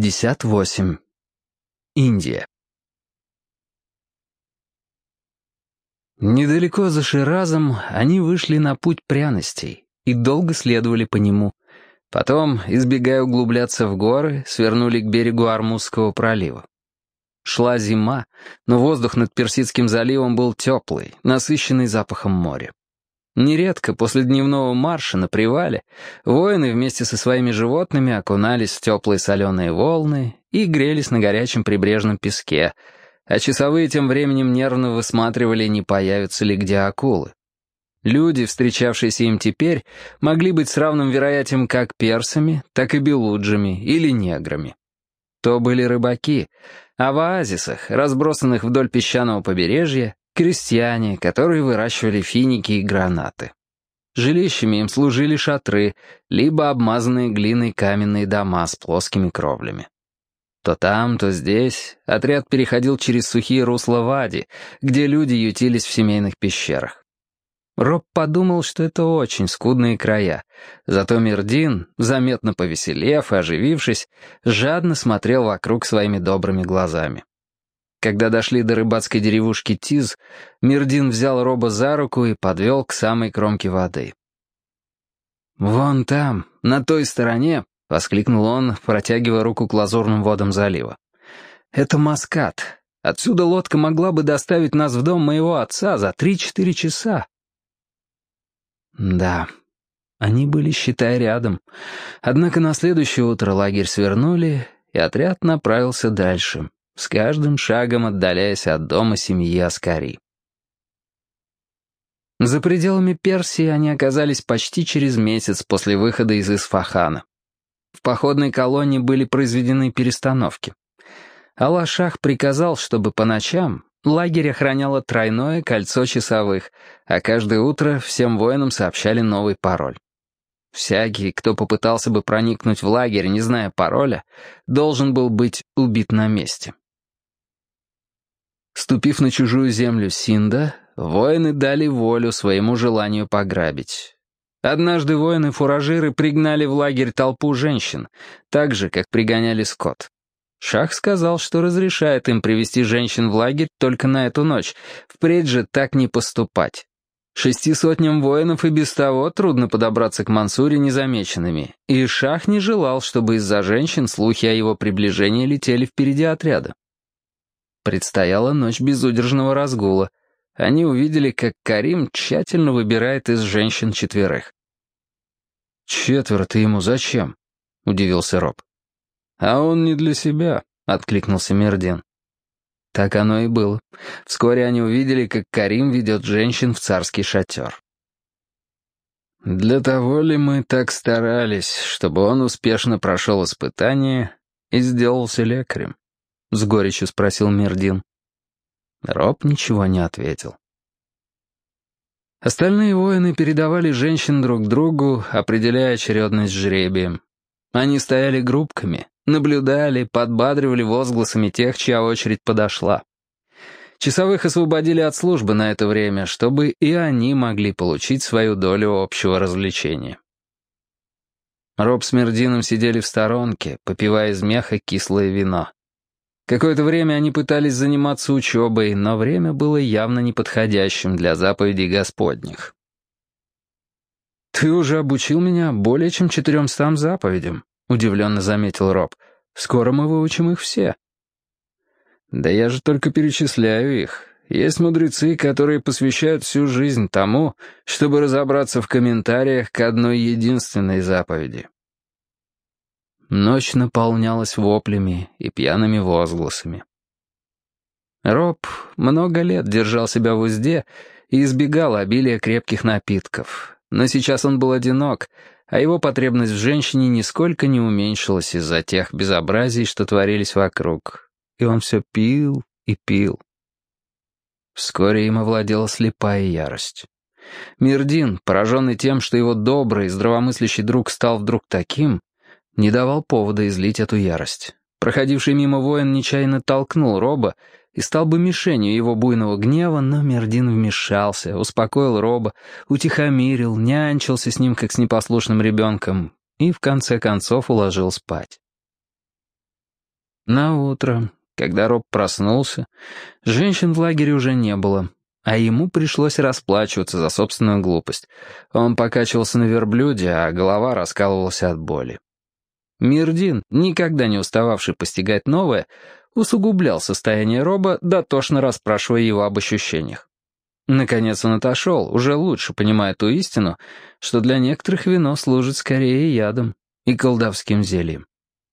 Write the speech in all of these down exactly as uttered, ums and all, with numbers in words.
пятьдесят восемь. Индия. Недалеко за Ширазом они вышли на путь пряностей и долго следовали по нему. Потом, избегая углубляться в горы, свернули к берегу Ормузского пролива. Шла зима, но воздух над Персидским заливом был теплый, насыщенный запахом моря. Нередко после дневного марша на привале воины вместе со своими животными окунались в теплые соленые волны и грелись на горячем прибрежном песке, а часовые тем временем нервно высматривали, не появятся ли где акулы. Люди, встречавшиеся им теперь, могли быть с равным вероятием как персами, так и белуджами или неграми. То были рыбаки, а в оазисах, разбросанных вдоль песчаного побережья, крестьяне, которые выращивали финики и гранаты. Жилищами им служили шатры, либо обмазанные глиной каменные дома с плоскими кровлями. То там, то здесь отряд переходил через сухие русла Вади, где люди ютились в семейных пещерах. Роб подумал, что это очень скудные края, зато Мирдин, заметно повеселев и оживившись, жадно смотрел вокруг своими добрыми глазами. Когда дошли до рыбацкой деревушки Тиз, Мирдин взял Роба за руку и подвел к самой кромке воды. «Вон там, на той стороне», — воскликнул он, протягивая руку к лазурным водам залива. «Это Маскат. Отсюда лодка могла бы доставить нас в дом моего отца за три-четыре часа». Да, они были, считай, рядом. Однако на следующее утро лагерь свернули, и отряд направился дальше, с каждым шагом отдаляясь от дома семьи Аскари. За пределами Персии они оказались почти через месяц после выхода из Исфахана. В походной колонне были произведены перестановки. Алла-Шах приказал, чтобы по ночам лагерь охраняло тройное кольцо часовых, а каждое утро всем воинам сообщали новый пароль. Всякий, кто попытался бы проникнуть в лагерь, не зная пароля, должен был быть убит на месте. Ступив на чужую землю Синда, воины дали волю своему желанию пограбить. Однажды воины-фуражиры пригнали в лагерь толпу женщин, так же, как пригоняли скот. Шах сказал, что разрешает им привести женщин в лагерь только на эту ночь, впредь же так не поступать. Шести сотням воинов и без того трудно подобраться к Мансуре незамеченными, и Шах не желал, чтобы из-за женщин слухи о его приближении летели впереди отряда. Предстояла ночь безудержного разгула. Они увидели, как Карим тщательно выбирает из женщин четверых. «Четверо-то ему зачем?» — удивился Роб. «А он не для себя», — откликнулся Мирдин. Так оно и было. Вскоре они увидели, как Карим ведет женщин в царский шатер. «Для того ли мы так старались, чтобы он успешно прошел испытание и сделался лекарем?» — с горечью спросил Мирдин. Роб ничего не ответил. Остальные воины передавали женщин друг другу, определяя очередность жребием. Они стояли группками, наблюдали, подбадривали возгласами тех, чья очередь подошла. Часовых освободили от службы на это время, чтобы и они могли получить свою долю общего развлечения. Роб с Мирдином сидели в сторонке, попивая из меха кислое вино. Какое-то время они пытались заниматься учебой, но время было явно неподходящим для заповедей Господних. «Ты уже обучил меня более чем четыремстам заповедям», — удивленно заметил Роб. «Скоро мы выучим их все». «Да я же только перечисляю их. Есть мудрецы, которые посвящают всю жизнь тому, чтобы разобраться в комментариях к одной единственной заповеди». Ночь наполнялась воплями и пьяными возгласами. Роб много лет держал себя в узде и избегал обилия крепких напитков. Но сейчас он был одинок, а его потребность в женщине нисколько не уменьшилась из-за тех безобразий, что творились вокруг. И он все пил и пил. Вскоре им овладела слепая ярость. Мирдин, пораженный тем, что его добрый, здравомыслящий друг стал вдруг таким, не давал повода излить эту ярость. Проходивший мимо воин нечаянно толкнул Роба и стал бы мишенью его буйного гнева, но Мирдин вмешался, успокоил Роба, утихомирил, нянчился с ним, как с непослушным ребенком, и в конце концов уложил спать. Наутро, когда Роб проснулся, женщин в лагере уже не было, а ему пришлось расплачиваться за собственную глупость. Он покачивался на верблюде, а голова раскалывалась от боли. Мирдин, никогда не устававший постигать новое, усугублял состояние Роба, дотошно расспрашивая его об ощущениях. Наконец он отошел, уже лучше понимая ту истину, что для некоторых вино служит скорее ядом и колдовским зельем.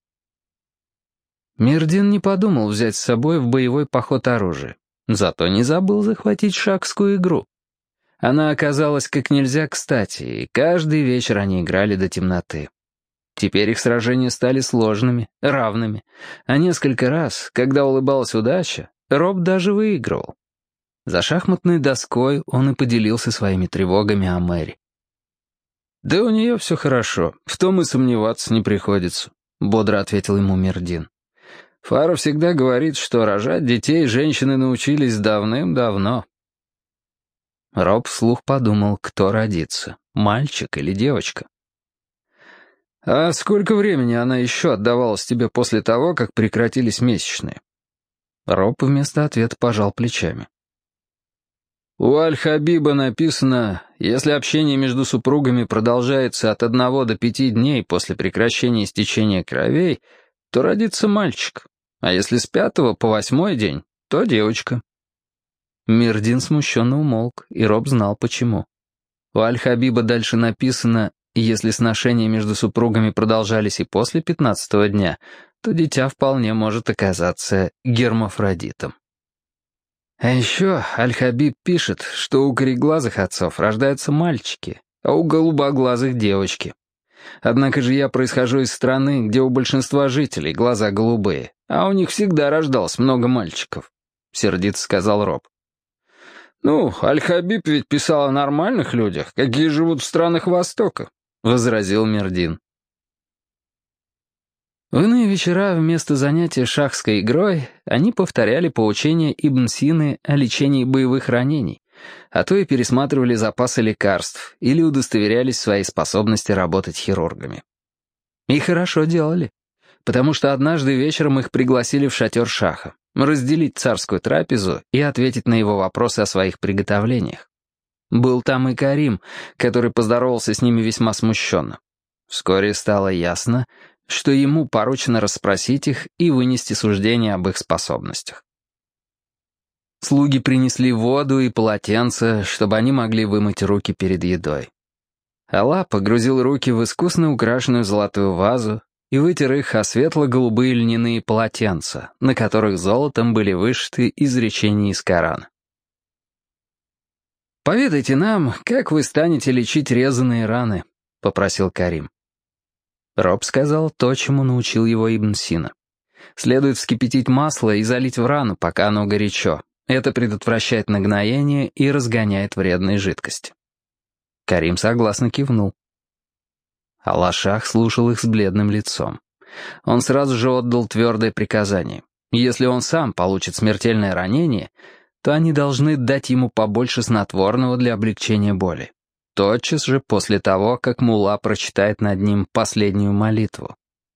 Мирдин не подумал взять с собой в боевой поход оружие, зато не забыл захватить шахскую игру. Она оказалась как нельзя кстати, и каждый вечер они играли до темноты. Теперь их сражения стали сложными, равными, а несколько раз, когда улыбалась удача, Роб даже выигрывал. За шахматной доской он и поделился своими тревогами о Мэри. «Да у нее все хорошо, в том и сомневаться не приходится», — бодро ответил ему Мирдин. «Фара всегда говорит, что рожать детей женщины научились давным-давно». Роб вслух подумал, кто родится, мальчик или девочка. «А сколько времени она еще отдавалась тебе после того, как прекратились месячные?» Роб вместо ответа пожал плечами. «У Аль-Хабиба написано, если общение между супругами продолжается от одного до пяти дней после прекращения истечения кровей, то родится мальчик, а если с пятого по восьмой день, то девочка». Мирдин смущенно умолк, и Роб знал почему. У Аль-Хабиба дальше написано, если сношения между супругами продолжались и после пятнадцатого дня, то дитя вполне может оказаться гермафродитом. А еще Аль-Хабиб пишет, что у кореглазых отцов рождаются мальчики, а у голубоглазых — девочки. Однако же я происхожу из страны, где у большинства жителей глаза голубые, а у них всегда рождалось много мальчиков, — сердито сказал Роб. «Ну, Аль-Хабиб ведь писал о нормальных людях, какие живут в странах Востока», — возразил Мирдин. В иные вечера вместо занятия шахской игрой они повторяли поучения Ибн Сины о лечении боевых ранений, а то и пересматривали запасы лекарств или удостоверялись в своей способности работать хирургами. И хорошо делали, потому что однажды вечером их пригласили в шатер Шаха, разделить царскую трапезу и ответить на его вопросы о своих приготовлениях. Был там и Карим, который поздоровался с ними весьма смущенно. Вскоре стало ясно, что ему поручено расспросить их и вынести суждение об их способностях. Слуги принесли воду и полотенце, чтобы они могли вымыть руки перед едой. Алла погрузил руки в искусно украшенную золотую вазу и вытер их о светло-голубые льняные полотенца, на которых золотом были вышиты изречения из Корана. «Поведайте нам, как вы станете лечить резаные раны», — попросил Карим. Роб сказал то, чему научил его Ибн Сина. Следует вскипятить масло и залить в рану, пока оно горячо. Это предотвращает нагноение и разгоняет вредные жидкости. Карим согласно кивнул. Алла-Шах слушал их с бледным лицом. Он сразу же отдал твердое приказание. Если он сам получит смертельное ранение, то они должны дать ему побольше снотворного для облегчения боли. Тотчас же после того, как мулла прочитает над ним последнюю молитву.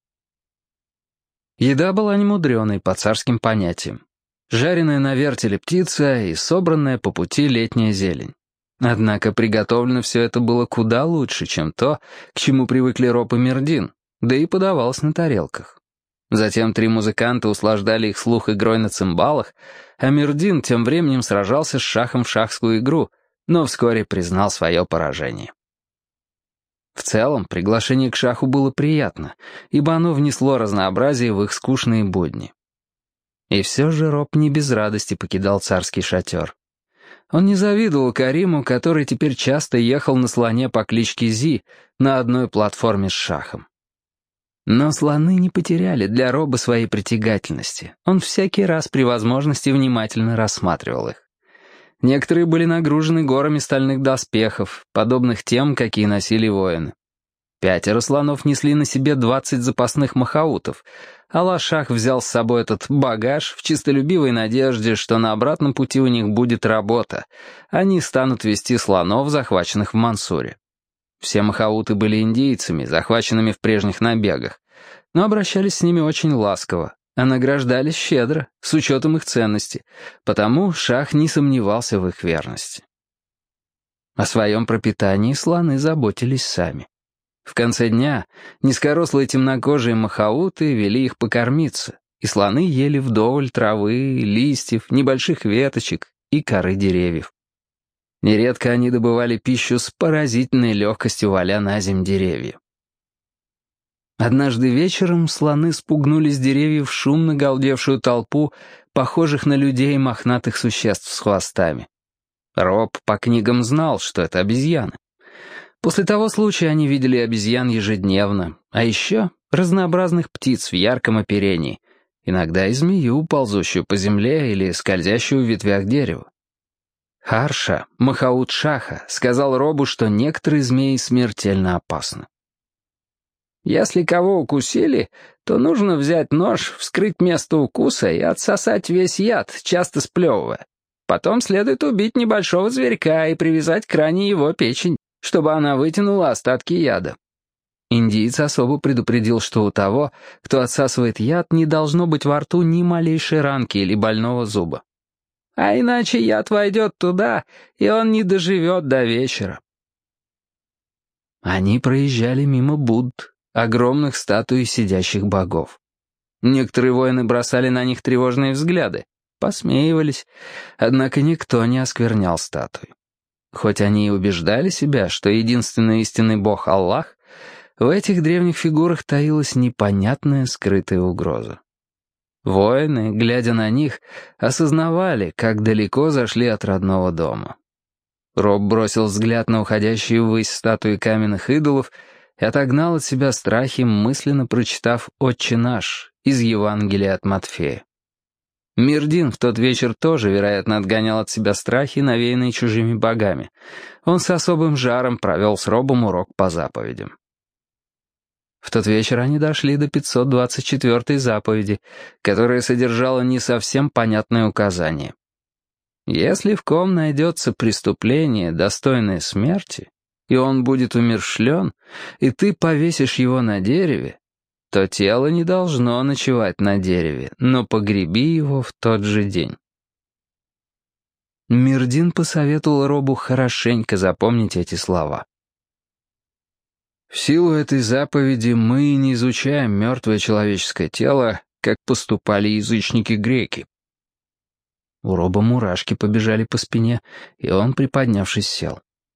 Еда была немудреной по царским понятиям. Жареная на вертеле птица и собранная по пути летняя зелень. Однако приготовлено все это было куда лучше, чем то, к чему привыкли Роб и Мирдин, да и подавалось на тарелках. Затем три музыканта услаждали их слух игрой на цимбалах, а Мирдин тем временем сражался с Шахом в шахскую игру, но вскоре признал свое поражение. В целом, приглашение к Шаху было приятно, ибо оно внесло разнообразие в их скучные будни. И все же Роб не без радости покидал царский шатер. Он не завидовал Кариму, который теперь часто ехал на слоне по кличке Зи на одной платформе с Шахом. Но слоны не потеряли для Роба своей притягательности. Он всякий раз при возможности внимательно рассматривал их. Некоторые были нагружены горами стальных доспехов, подобных тем, какие носили воины. Пятеро слонов несли на себе двадцать запасных махаутов, а Алла-Шах взял с собой этот багаж в чистолюбивой надежде, что на обратном пути у них будет работа. Они станут вести слонов, захваченных в Мансуре. Все махауты были индейцами, захваченными в прежних набегах, но обращались с ними очень ласково, а награждались щедро, с учетом их ценности, потому шах не сомневался в их верности. О своем пропитании слоны заботились сами. В конце дня низкорослые темнокожие махауты вели их покормиться, и слоны ели вдоволь травы, листьев, небольших веточек и коры деревьев. Нередко они добывали пищу с поразительной легкостью, валя на земь деревья. Однажды вечером слоны спугнули с деревьев шумно галдевшую толпу похожих на людей мохнатых существ с хвостами. Роб по книгам знал, что это обезьяны. После того случая они видели обезьян ежедневно, а еще разнообразных птиц в ярком оперении, иногда и змею, ползущую по земле или скользящую в ветвях дерева. Харша, махаут шаха, сказал Робу, что некоторые змеи смертельно опасны. «Если кого укусили, то нужно взять нож, вскрыть место укуса и отсосать весь яд, часто сплевывая. Потом следует убить небольшого зверька и привязать к ране его печень, чтобы она вытянула остатки яда». Индиец особо предупредил, что у того, кто отсасывает яд, не должно быть во рту ни малейшей ранки или больного зуба. А иначе яд войдет туда, и он не доживет до вечера. Они проезжали мимо Будд, огромных статуй сидящих богов. Некоторые воины бросали на них тревожные взгляды, посмеивались, однако никто не осквернял статуи. Хоть они и убеждали себя, что единственный истинный бог Аллах, в этих древних фигурах таилась непонятная скрытая угроза. Воины, глядя на них, осознавали, как далеко зашли от родного дома. Роб бросил взгляд на уходящие ввысь статуи каменных идолов и отогнал от себя страхи, мысленно прочитав «Отче наш» из Евангелия от Матфея. Мирдин в тот вечер тоже, вероятно, отгонял от себя страхи, навеянные чужими богами. Он с особым жаром провел с Робом урок по заповедям. В тот вечер они дошли до пятьсот двадцать четвёртой заповеди, которая содержала не совсем понятное указание. «Если в ком найдется преступление, достойное смерти, и он будет умерщвлен, и ты повесишь его на дереве, то тело не должно ночевать на дереве, но погреби его в тот же день». Мирдин посоветовал Робу хорошенько запомнить эти слова. В силу этой заповеди мы не изучаем мертвое человеческое тело, как поступали язычники-греки. У Роба мурашки побежали по спине, и он, приподнявшись, сел.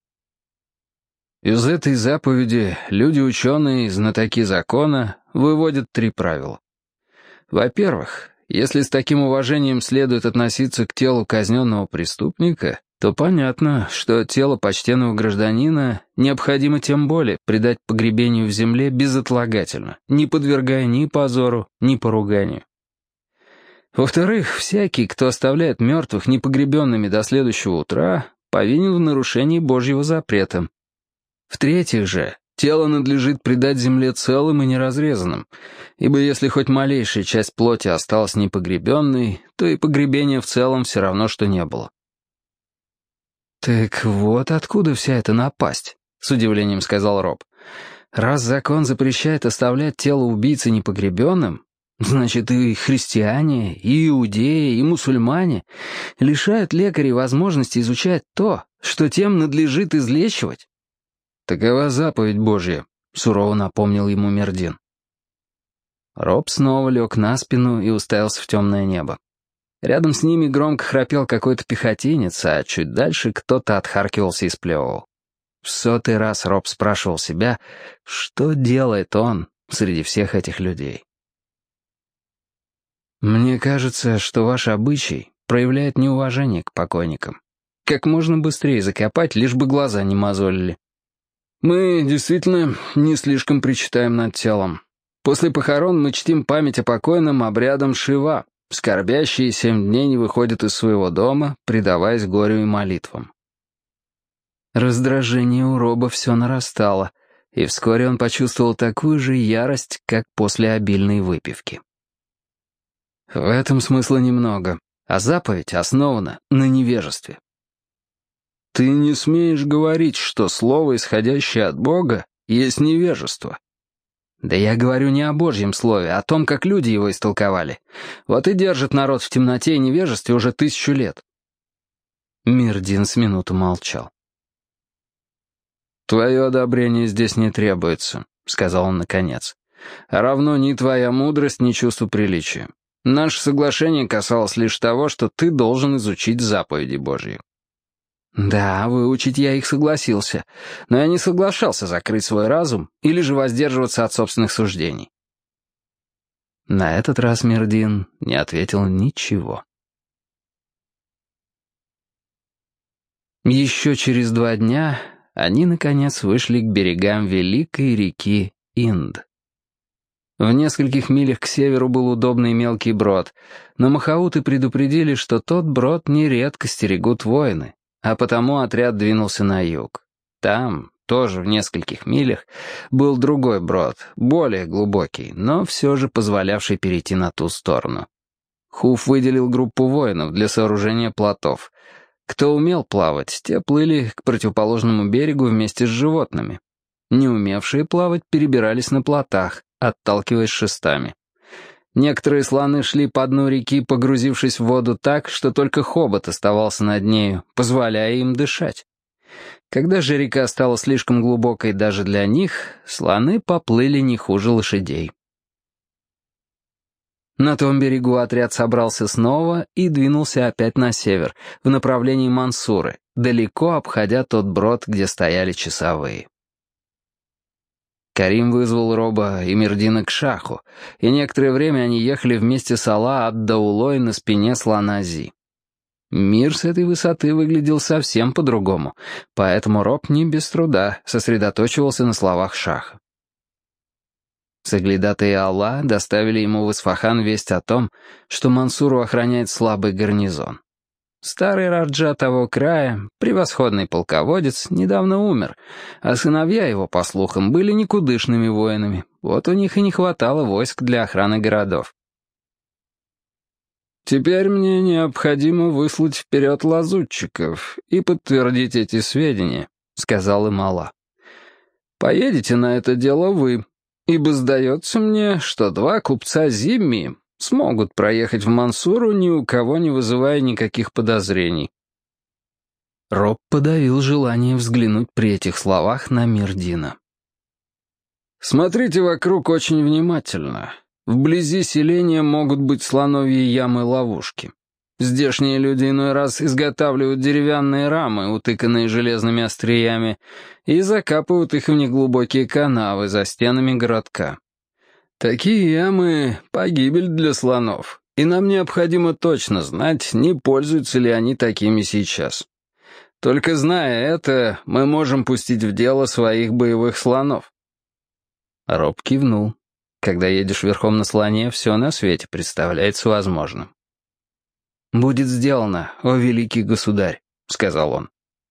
Из этой заповеди люди-ученые, знатоки закона, выводят три правила. Во-первых, если с таким уважением следует относиться к телу казненного преступника, то понятно, что тело почтенного гражданина необходимо тем более предать погребению в земле безотлагательно, не подвергая ни позору, ни поруганию. Во-вторых, всякий, кто оставляет мертвых непогребенными до следующего утра, повинен в нарушении Божьего запрета. В-третьих же, тело надлежит предать земле целым и неразрезанным, ибо если хоть малейшая часть плоти осталась непогребенной, то и погребения в целом все равно, что не было. «Так вот откуда вся эта напасть», — с удивлением сказал Роб. «Раз закон запрещает оставлять тело убийцы непогребенным, значит, и христиане, и иудеи, и мусульмане лишают лекарей возможности изучать то, что тем надлежит излечивать». «Такова заповедь Божья», — сурово напомнил ему Мирдин. Роб снова лег на спину и уставился в темное небо. Рядом с ними громко храпел какой-то пехотинец, а чуть дальше кто-то отхаркивался и сплевывал. В сотый раз Роб спрашивал себя, что делает он среди всех этих людей. «Мне кажется, что ваш обычай проявляет неуважение к покойникам. Как можно быстрее закопать, лишь бы глаза не мозолили. Мы действительно не слишком причитаем над телом. После похорон мы чтим память о покойном обрядом Шива. Скорбящие семь дней не выходят из своего дома, предаваясь горю и молитвам». Раздражение у Роба все нарастало, и вскоре он почувствовал такую же ярость, как после обильной выпивки. В этом смысла немного, а заповедь основана на невежестве. «Ты не смеешь говорить, что слово, исходящее от Бога, есть невежество». Да я говорю не о Божьем слове, а о том, как люди его истолковали. Вот и держит народ в темноте и невежестве уже тысячу лет». Мирдин с минуту молчал. «Твое одобрение здесь не требуется», — сказал он наконец. «А равно ни твоя мудрость, ни чувство приличия. Наше соглашение касалось лишь того, что ты должен изучить заповеди Божьи». «Да, выучить я их согласился, но я не соглашался закрыть свой разум или же воздерживаться от собственных суждений». На этот раз Мирдин не ответил ничего. Еще через два дня они, наконец, вышли к берегам великой реки Инд. В нескольких милях к северу был удобный мелкий брод, но махауты предупредили, что тот брод нередко стерегут воины, а потому отряд двинулся на юг. Там, тоже в нескольких милях, был другой брод, более глубокий, но все же позволявший перейти на ту сторону. Хуф выделил группу воинов для сооружения плотов. Кто умел плавать, те плыли к противоположному берегу вместе с животными. Не умевшие плавать перебирались на плотах, отталкиваясь шестами. Некоторые слоны шли по дну реки, погрузившись в воду так, что только хобот оставался над нею, позволяя им дышать. Когда же река стала слишком глубокой даже для них, слоны поплыли не хуже лошадей. На том берегу отряд собрался снова и двинулся опять на север, в направлении Мансуры, далеко обходя тот брод, где стояли часовые. Карим вызвал Роба и Мирдина к шаху, и некоторое время они ехали вместе с Алла ад-Даулой на спине слона Зи. Мир с этой высоты выглядел совсем по-другому, поэтому Роб не без труда сосредоточивался на словах шаха. Соглядатые Алла доставили ему в Исфахан весть о том, что Мансуру охраняет слабый гарнизон. Старый раджа того края, превосходный полководец, недавно умер, а сыновья его, по слухам, были никудышными воинами, вот у них и не хватало войск для охраны городов. «Теперь мне необходимо выслать вперед лазутчиков и подтвердить эти сведения», — сказал им Алла. «Поедете на это дело вы, ибо сдается мне, что два купца Зимми смогут проехать в Мансуру, ни у кого не вызывая никаких подозрений». Роб подавил желание взглянуть при этих словах на Мирдина. «Смотрите вокруг очень внимательно. Вблизи селения могут быть слоновьи ямы-ловушки. Здешние люди иной раз изготавливают деревянные рамы, утыканные железными остриями, и закапывают их в неглубокие канавы за стенами городка. Такие ямы — погибель для слонов, и нам необходимо точно знать, не пользуются ли они такими сейчас. Только зная это, мы можем пустить в дело своих боевых слонов». Роб кивнул. Когда едешь верхом на слоне, все на свете представляется возможным. «Будет сделано, о великий государь», — сказал он.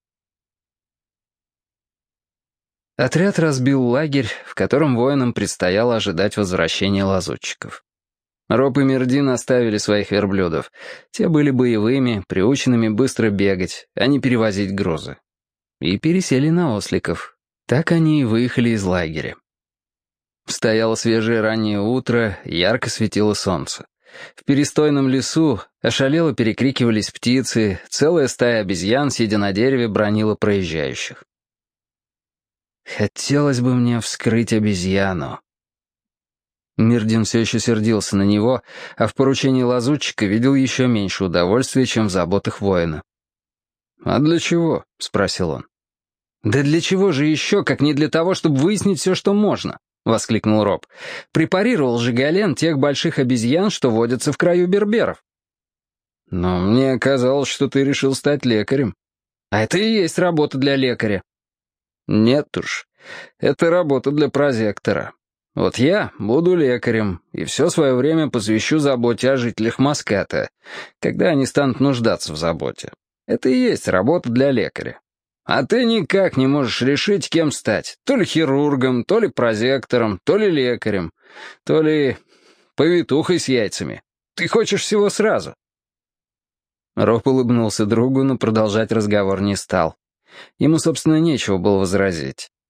Отряд разбил лагерь, в котором воинам предстояло ожидать возвращения лазутчиков. Роб и Мирдин оставили своих верблюдов. Те были боевыми, приученными быстро бегать, а не перевозить грузы. И пересели на осликов. Так они и выехали из лагеря. Стояло свежее раннее утро, ярко светило солнце. В перестойном лесу ошалело перекрикивались птицы, целая стая обезьян, сидя на дереве, бранила проезжающих. «Хотелось бы мне вскрыть обезьяну». Мирдин все еще сердился на него, а в поручении лазутчика видел еще меньше удовольствия, чем в заботах воина. «А для чего?» — спросил он. «Да для чего же еще, как не для того, чтобы выяснить все, что можно?» — воскликнул Роб. «Препарировал же Гален тех больших обезьян, что водятся в краю берберов». «Но мне казалось, что ты решил стать лекарем». «А это и есть работа для лекаря». «Нет уж, это работа для прозектора. Вот я буду лекарем, и все свое время посвящу заботе о жителях Маската, когда они станут нуждаться в заботе. Это и есть работа для лекаря. А ты никак не можешь решить, кем стать. То ли хирургом, то ли прозектором, то ли лекарем, то ли повитухой с яйцами. Ты хочешь всего сразу». Роб улыбнулся другу, но продолжать разговор не стал. Ему, собственно, нечего было возразить.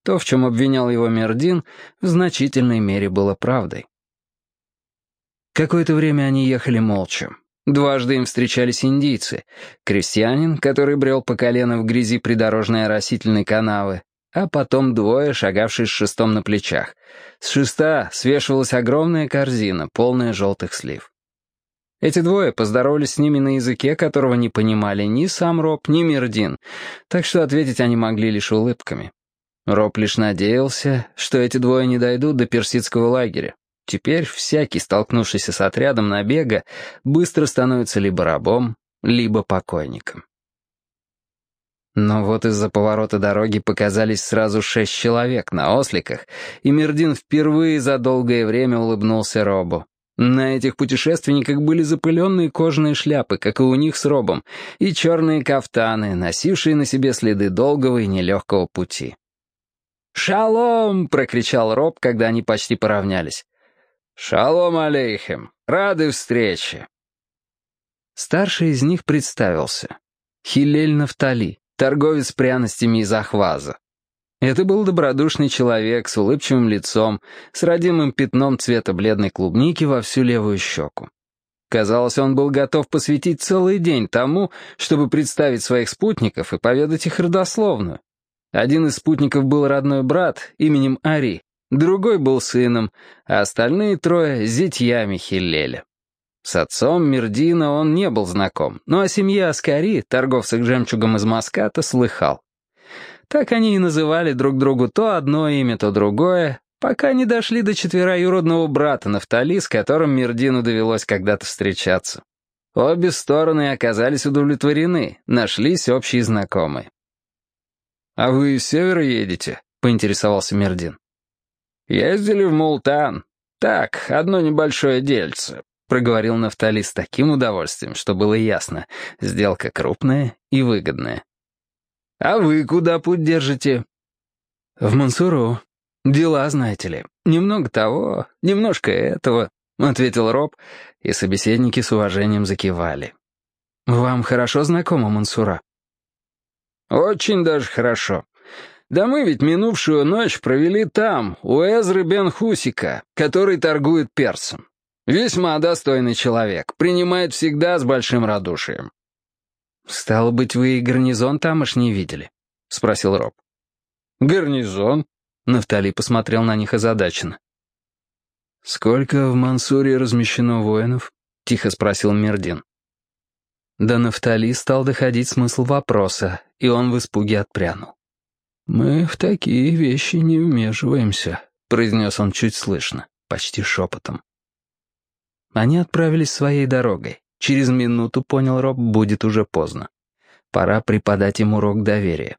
то, в чем обвинял его Мердин, в значительной мере было правдой. Какое-то время они ехали молча. Дважды им встречались индийцы. Крестьянин, который брел по колено в грязи придорожной оросительной канавы, а потом двое, шагавшие с шестом на плечах. С шеста свешивалась огромная корзина, полная желтых слив. Эти двое поздоровались с ними на языке, которого не понимали ни сам Роб, ни Мердин, так что ответить они могли лишь улыбками. Роб лишь надеялся, что эти двое не дойдут до персидского лагеря. Теперь всякий, столкнувшийся с отрядом набега, быстро становится либо рабом, либо покойником. Но вот из-за поворота дороги показались сразу шесть человек на осликах, и Мердин впервые за долгое время улыбнулся Робу. На этих путешественниках были запыленные кожаные шляпы, как и у них с Робом, и черные кафтаны, носившие на себе следы долгого и нелегкого пути. «Шалом!» — прокричал Роб, когда они почти поравнялись. «Шалом алейхем! Рады встрече!» Старший из них представился. Хилель Нафтали, торговец пряностями из Ахваза. Это был добродушный человек с улыбчивым лицом, с родимым пятном цвета бледной клубники во всю левую щеку. Казалось, он был готов посвятить целый день тому, чтобы представить своих спутников и поведать их родословную. Один из спутников был родной брат именем Ари, другой был сыном, а остальные трое — зятьями Хиллеля. С отцом Мердина он не был знаком, но о семье Аскари, торговцах жемчугом из Маската, слыхал. Так они и называли друг другу то одно имя, то другое, пока не дошли до четвероюродного брата Нафтали, с которым Мердину довелось когда-то встречаться. Обе стороны оказались удовлетворены, нашлись общие знакомые. «А вы с севера едете?» — поинтересовался Мердин. «Ездили в Мултан. Так, одно небольшое дельце», — проговорил Нафтали с таким удовольствием, что было ясно, сделка крупная и выгодная. «А вы куда путь держите?» «В Мансуру. Дела, знаете ли. Немного того, немножко этого», — ответил Роб, и собеседники с уважением закивали. «Вам хорошо знакома Мансура?» «Очень даже хорошо. Да мы ведь минувшую ночь провели там, у Эзры бен Хусика, который торгует персом. Весьма достойный человек, принимает всегда с большим радушием». «Стало быть, вы и гарнизон тамошний видели?» — спросил Роб. «Гарнизон?» — Нафтали посмотрел на них озадаченно. «Сколько в Мансуре размещено воинов?» — тихо спросил Мердин. До Нафтали стал доходить смысл вопроса, и он в испуге отпрянул. «Мы в такие вещи не вмешиваемся», — произнес он чуть слышно, почти шепотом. Они отправились своей дорогой. Через минуту, понял Роб, будет уже поздно. Пора преподать им урок доверия.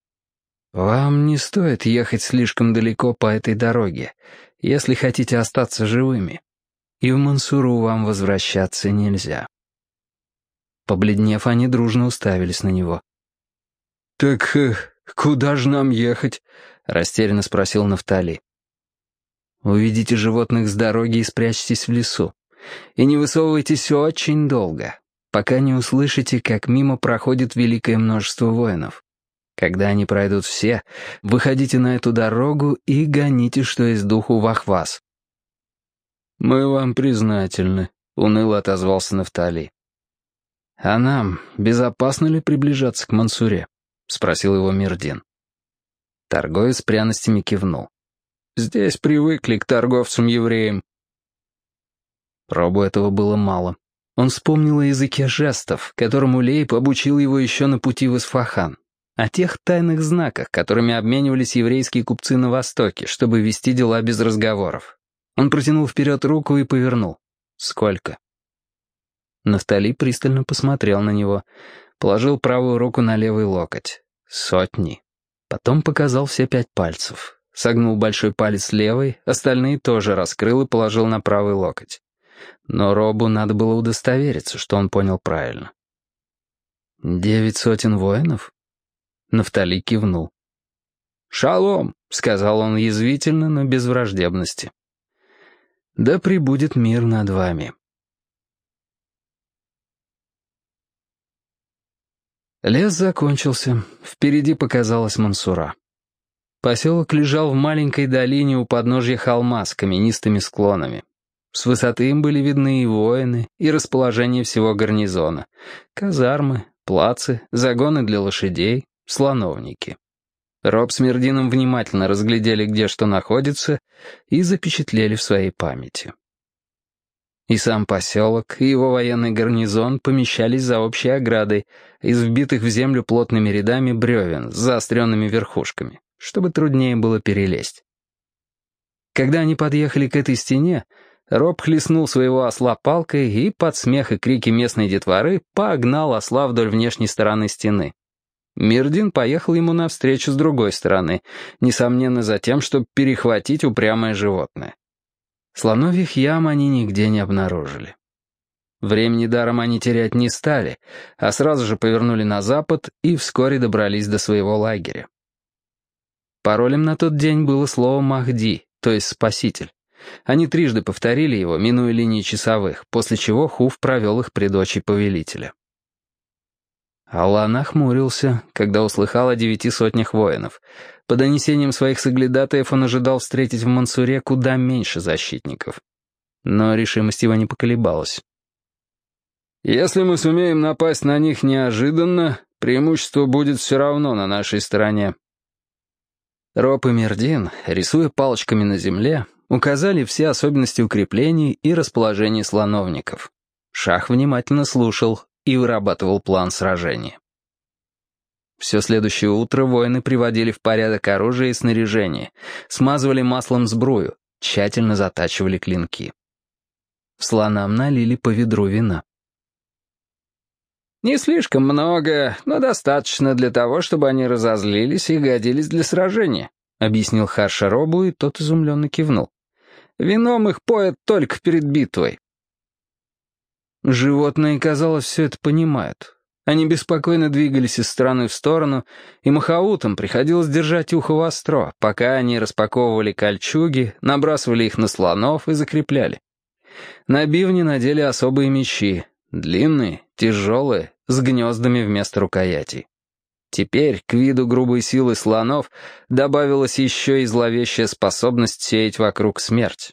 «Вам не стоит ехать слишком далеко по этой дороге, если хотите остаться живыми. И в Мансуру вам возвращаться нельзя». Побледнев, они дружно уставились на него. «Так э, куда же нам ехать?» — растерянно спросил Нафтали. «Уведите животных с дороги и спрячьтесь в лесу. И не высовывайтесь очень долго, пока не услышите, как мимо проходит великое множество воинов. Когда они пройдут все, выходите на эту дорогу и гоните, что из духу в Ахваз». «Мы вам признательны», — уныло отозвался Нафтали. «А нам безопасно ли приближаться к Мансуре?» — спросил его Мердин. Торговец пряностями кивнул. «Здесь привыкли к торговцам-евреям». Робу этого было мало. Он вспомнил о языке жестов, которому Лейб обучил его еще на пути в Исфахан, о тех тайных знаках, которыми обменивались еврейские купцы на Востоке, чтобы вести дела без разговоров. Он протянул вперед руку и повернул. «Сколько?» Нафтали пристально посмотрел на него, положил правую руку на левый локоть. «Сотни». Потом показал все пять пальцев. Согнул большой палец левой, остальные тоже раскрыл и положил на правый локоть. Но Робу надо было удостовериться, что он понял правильно. «Девять сотен воинов?» Нафтали кивнул. «Шалом», — сказал он язвительно, но без враждебности. «Да пребудет мир над вами». Лес закончился, впереди показалась Мансура. Поселок лежал в маленькой долине у подножья холма с каменистыми склонами. С высоты им были видны и воины, и расположение всего гарнизона, казармы, плацы, загоны для лошадей, слоновники. Роб с Мирдином внимательно разглядели, где что находится, и запечатлели в своей памяти. И сам поселок, и его военный гарнизон помещались за общей оградой из вбитых в землю плотными рядами бревен с заостренными верхушками, чтобы труднее было перелезть. Когда они подъехали к этой стене, Роб хлестнул своего осла палкой и под смех и крики местной детворы погнал осла вдоль внешней стороны стены. Мирдин поехал ему навстречу с другой стороны, несомненно за тем, чтобы перехватить упрямое животное. Слоновьих ям они нигде не обнаружили. Времени даром они терять не стали, а сразу же повернули на запад и вскоре добрались до своего лагеря. Паролем на тот день было слово «Махди», то есть «спаситель». Они трижды повторили его, минуя линии часовых, после чего Хуф провел их при дочи повелителя. Алла нахмурился, когда услыхал о девяти сотнях воинов. По донесениям своих соглядатаев он ожидал встретить в Мансуре куда меньше защитников. Но решимость его не поколебалась. «Если мы сумеем напасть на них неожиданно, преимущество будет все равно на нашей стороне». Роб и Мирдин, рисуя палочками на земле, указали все особенности укреплений и расположения слоновников. Шах внимательно слушал и вырабатывал план сражения. Все следующее утро воины приводили в порядок оружие и снаряжение, смазывали маслом сбрую, тщательно затачивали клинки. Слонам налили по ведру вина. «Не слишком много, но достаточно для того, чтобы они разозлились и годились для сражения», — объяснил Харша Робу, и тот изумленно кивнул. «Вином их поят только перед битвой». Животные, казалось, все это понимают. Они беспокойно двигались из стороны в сторону, и махаутам приходилось держать ухо востро, пока они распаковывали кольчуги, набрасывали их на слонов и закрепляли. На бивни надели особые мечи, длинные, тяжелые, с гнездами вместо рукоятей. Теперь к виду грубой силы слонов добавилась еще и зловещая способность сеять вокруг смерть.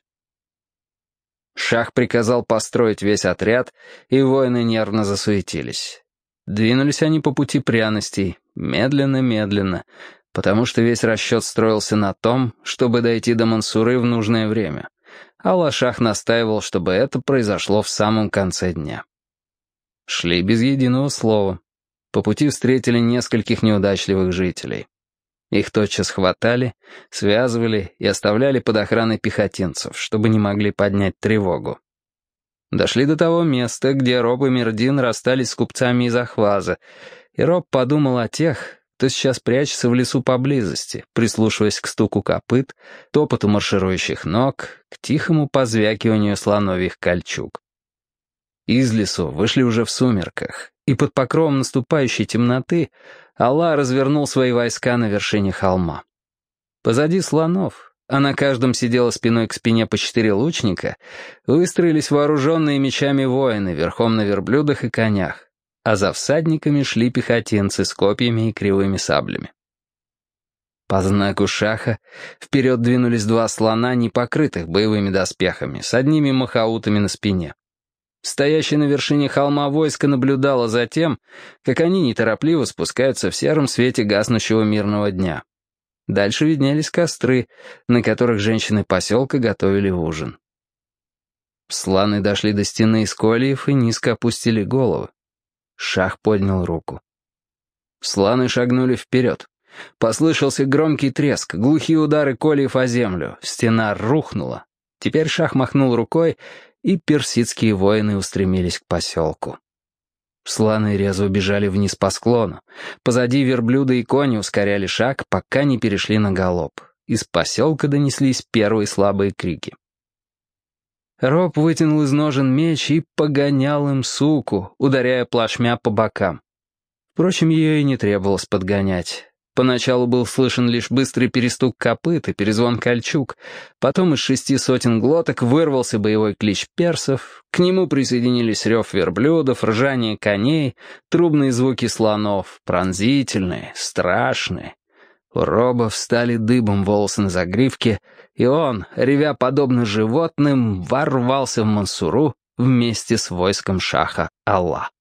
Шах приказал построить весь отряд, и воины нервно засуетились. Двинулись они по пути пряностей, медленно-медленно, потому что весь расчет строился на том, чтобы дойти до Мансуры в нужное время, а Алла-Шах настаивал, чтобы это произошло в самом конце дня. Шли без единого слова. По пути встретили нескольких неудачливых жителей. Их тотчас хватали, связывали и оставляли под охраной пехотинцев, чтобы не могли поднять тревогу. Дошли до того места, где Роб и Мирдин расстались с купцами из Ахваза, и Роб подумал о тех, кто сейчас прячется в лесу поблизости, прислушиваясь к стуку копыт, топоту марширующих ног, к тихому позвякиванию слоновьих кольчуг. Из лесу вышли уже в сумерках, и под покровом наступающей темноты Алла развернул свои войска на вершине холма. Позади слонов, а на каждом сидело спиной к спине по четыре лучника, выстроились вооруженные мечами воины верхом на верблюдах и конях, а за всадниками шли пехотинцы с копьями и кривыми саблями. По знаку Шаха вперед двинулись два слона, не покрытых боевыми доспехами, с одними махаутами на спине. Стоящее на вершине холма войско наблюдало за тем, как они неторопливо спускаются в сером свете гаснущего мирного дня. Дальше виднелись костры, на которых женщины поселка готовили ужин. Слоны дошли до стены из кольев и низко опустили головы. Шах поднял руку. Слоны шагнули вперед. Послышался громкий треск, глухие удары кольев о землю. Стена рухнула. Теперь Шах махнул рукой, и персидские воины устремились к поселку. Слоны резво бежали вниз по склону. Позади верблюда и кони ускоряли шаг, пока не перешли на галоп. Из поселка донеслись первые слабые крики. Роб вытянул из ножен меч и погонял им суку, ударяя плашмя по бокам. Впрочем, ее и не требовалось подгонять. Поначалу был слышен лишь быстрый перестук копыт и перезвон кольчуг, потом из шести сотен глоток вырвался боевой клич персов, к нему присоединились рев верблюдов, ржание коней, трубные звуки слонов, пронзительные, страшные. У Роба встали дыбом волосы на загривке, и он, ревя подобно животным, ворвался в Мансуру вместе с войском шаха Аллах.